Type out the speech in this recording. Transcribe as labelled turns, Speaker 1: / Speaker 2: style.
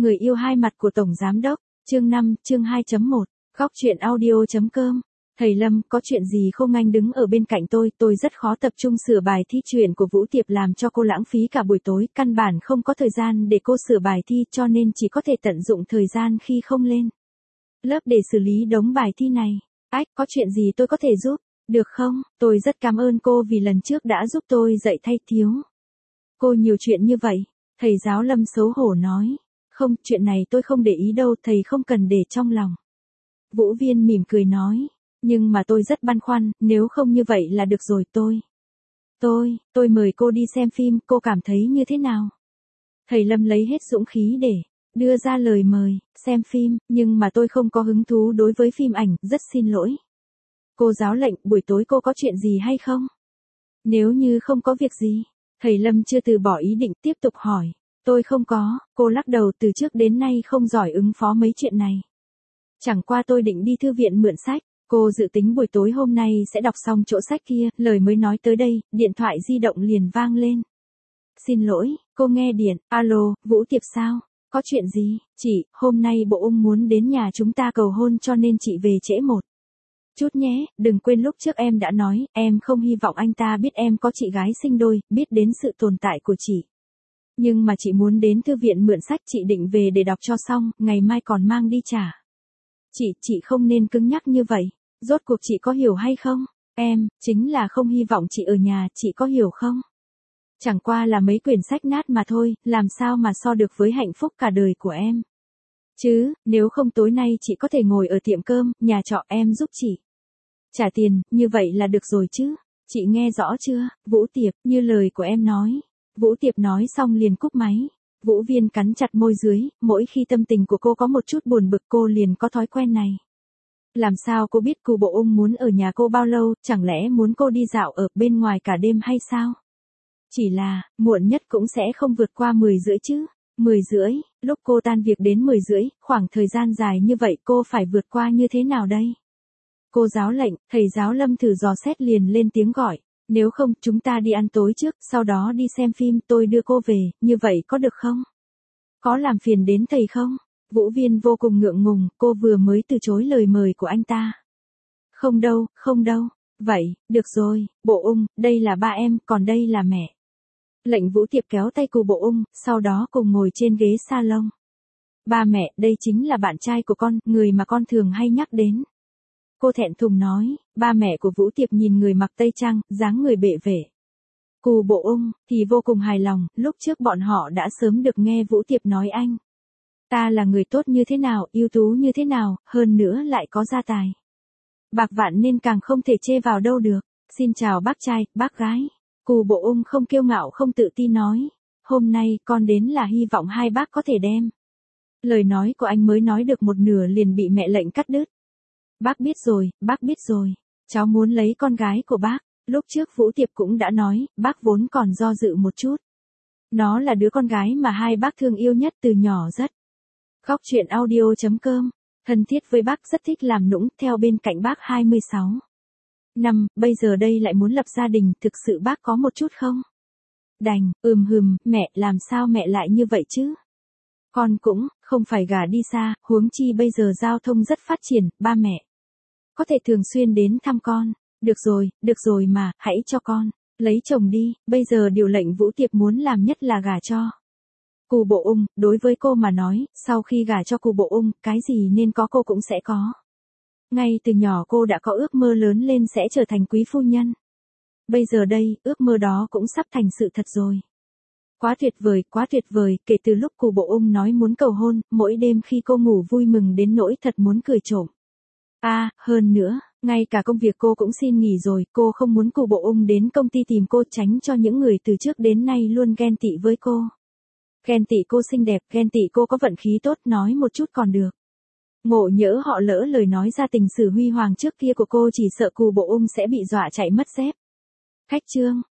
Speaker 1: Người yêu hai mặt của Tổng Giám Đốc, chương 5, chương 2.1, góc truyện audio.com. Thầy Lâm, có chuyện gì không, anh đứng ở bên cạnh tôi rất khó tập trung sửa bài thi truyện của Vũ Tiệp làm cho cô lãng phí cả buổi tối, căn bản không có thời gian để cô sửa bài thi cho nên chỉ có thể tận dụng thời gian khi không lên lớp để xử lý đống bài thi này. Ách, có chuyện gì tôi có thể giúp, được không? Tôi rất cảm ơn cô vì lần trước đã giúp tôi dạy thay thiếu cô nhiều chuyện như vậy. Thầy giáo Lâm xấu hổ nói. Không, chuyện này tôi không để ý đâu, thầy không cần để trong lòng. Vũ Viên mỉm cười nói. Nhưng mà tôi rất băn khoăn, nếu không như vậy là được rồi. Tôi mời cô đi xem phim, cô cảm thấy như thế nào? Thầy Lâm lấy hết dũng khí để đưa ra lời mời, xem phim, nhưng mà tôi không có hứng thú đối với phim ảnh, rất xin lỗi. Cô giáo lệnh, buổi tối cô có chuyện gì hay không? Nếu như không có việc gì, thầy Lâm chưa từ bỏ ý định tiếp tục hỏi. Tôi không có, cô lắc đầu, từ trước đến nay không giỏi ứng phó mấy chuyện này. Chẳng qua tôi định đi thư viện mượn sách. Cô dự tính buổi tối hôm nay sẽ đọc xong chỗ sách kia, lời mới nói tới đây, điện thoại di động liền vang lên. Xin lỗi, cô nghe điện, alo, Vũ Tiệp sao? Có chuyện gì? Chị, hôm nay bộ Ung muốn đến nhà chúng ta cầu hôn cho nên chị về trễ một chút nhé, đừng quên lúc trước em đã nói, em không hy vọng anh ta biết em có chị gái sinh đôi, biết đến sự tồn tại của chị. Nhưng mà chị muốn đến thư viện mượn sách, chị định về để đọc cho xong, ngày mai còn mang đi trả. Chị không nên cứng nhắc như vậy. Rốt cuộc chị có hiểu hay không? Em, chính là không hy vọng chị ở nhà, chị có hiểu không? Chẳng qua là mấy quyển sách nát mà thôi, làm sao mà so được với hạnh phúc cả đời của em. Chứ, nếu không tối nay chị có thể ngồi ở tiệm cơm, nhà trọ, em giúp chị trả tiền, như vậy là được rồi chứ. Chị nghe rõ chưa, Vũ Tiệp, như lời của em nói. Vũ Tiệp nói xong liền cúp máy. Vũ Viên cắn chặt môi dưới, mỗi khi tâm tình của cô có một chút buồn bực cô liền có thói quen này. Làm sao cô biết cụ bộ Ung muốn ở nhà cô bao lâu, chẳng lẽ muốn cô đi dạo ở bên ngoài cả đêm hay sao? Chỉ là, muộn nhất cũng sẽ không vượt qua 10 rưỡi chứ. 10 rưỡi, lúc cô tan việc đến 10 rưỡi, khoảng thời gian dài như vậy cô phải vượt qua như thế nào đây? Cô giáo lệnh, thầy giáo Lâm thử dò xét liền lên tiếng gọi. Nếu không, chúng ta đi ăn tối trước, sau đó đi xem phim, tôi đưa cô về, như vậy có được không? Có làm phiền đến thầy không? Vũ Viên vô cùng ngượng ngùng, cô vừa mới từ chối lời mời của anh ta. Không đâu. Vậy, được rồi, bộ Ung, đây là ba em, còn đây là mẹ. Lệnh Vũ Tiệp kéo tay cụ bộ Ung, sau đó cùng ngồi trên ghế salon. Ba mẹ, đây chính là bạn trai của con, người mà con thường hay nhắc đến. Cô thẹn thùng nói, ba mẹ của Vũ Tiệp nhìn người mặc tây trang, dáng người bệ vệ. Cụ bộ Ung thì vô cùng hài lòng, lúc trước bọn họ đã sớm được nghe Vũ Tiệp nói anh ta là người tốt như thế nào, ưu tú như thế nào, hơn nữa lại có gia tài bạc vạn nên càng không thể chê vào đâu được. Xin chào bác trai, bác gái. Cụ bộ Ung không kiêu ngạo không tự tin nói. Hôm nay con đến là hy vọng hai bác có thể đem. Lời nói của anh mới nói được một nửa liền bị mẹ lệnh cắt đứt. Bác biết rồi. Cháu muốn lấy con gái của bác. Lúc trước Vũ Tiệp cũng đã nói, bác vốn còn do dự một chút. Nó là đứa con gái mà hai bác thương yêu nhất từ nhỏ rất. Góc truyện audio.com. Thân thiết với bác, rất thích làm nũng, theo bên cạnh bác 26 năm, bây giờ đây lại muốn lập gia đình, thực sự bác có một chút không? Đành, mẹ, làm sao mẹ lại như vậy chứ? Con cũng, không phải gả đi xa, huống chi bây giờ giao thông rất phát triển, ba mẹ có thể thường xuyên đến thăm con. Được rồi mà, hãy cho con lấy chồng đi, bây giờ điều lệnh Vũ Tiệp muốn làm nhất là gả cho cụ bộ Ung. Đối với cô mà nói, sau khi gả cho cụ bộ Ung, cái gì nên có cô cũng sẽ có. Ngay từ nhỏ cô đã có ước mơ lớn lên sẽ trở thành quý phu nhân. Bây giờ đây, ước mơ đó cũng sắp thành sự thật rồi. Quá tuyệt vời, kể từ lúc cụ bộ Ung nói muốn cầu hôn, mỗi đêm khi cô ngủ vui mừng đến nỗi thật muốn cười trộm. Hơn nữa, ngay cả công việc cô cũng xin nghỉ rồi, cô không muốn cụ bộ Ung đến công ty tìm cô, tránh cho những người từ trước đến nay luôn ghen tị với cô. Ghen tị cô xinh đẹp, ghen tị cô có vận khí tốt, nói một chút còn được. Ngộ nhỡ họ lỡ lời nói ra tình sử huy hoàng trước kia của cô, chỉ sợ cụ bộ Ung sẽ bị dọa chạy mất dép. Khách trương,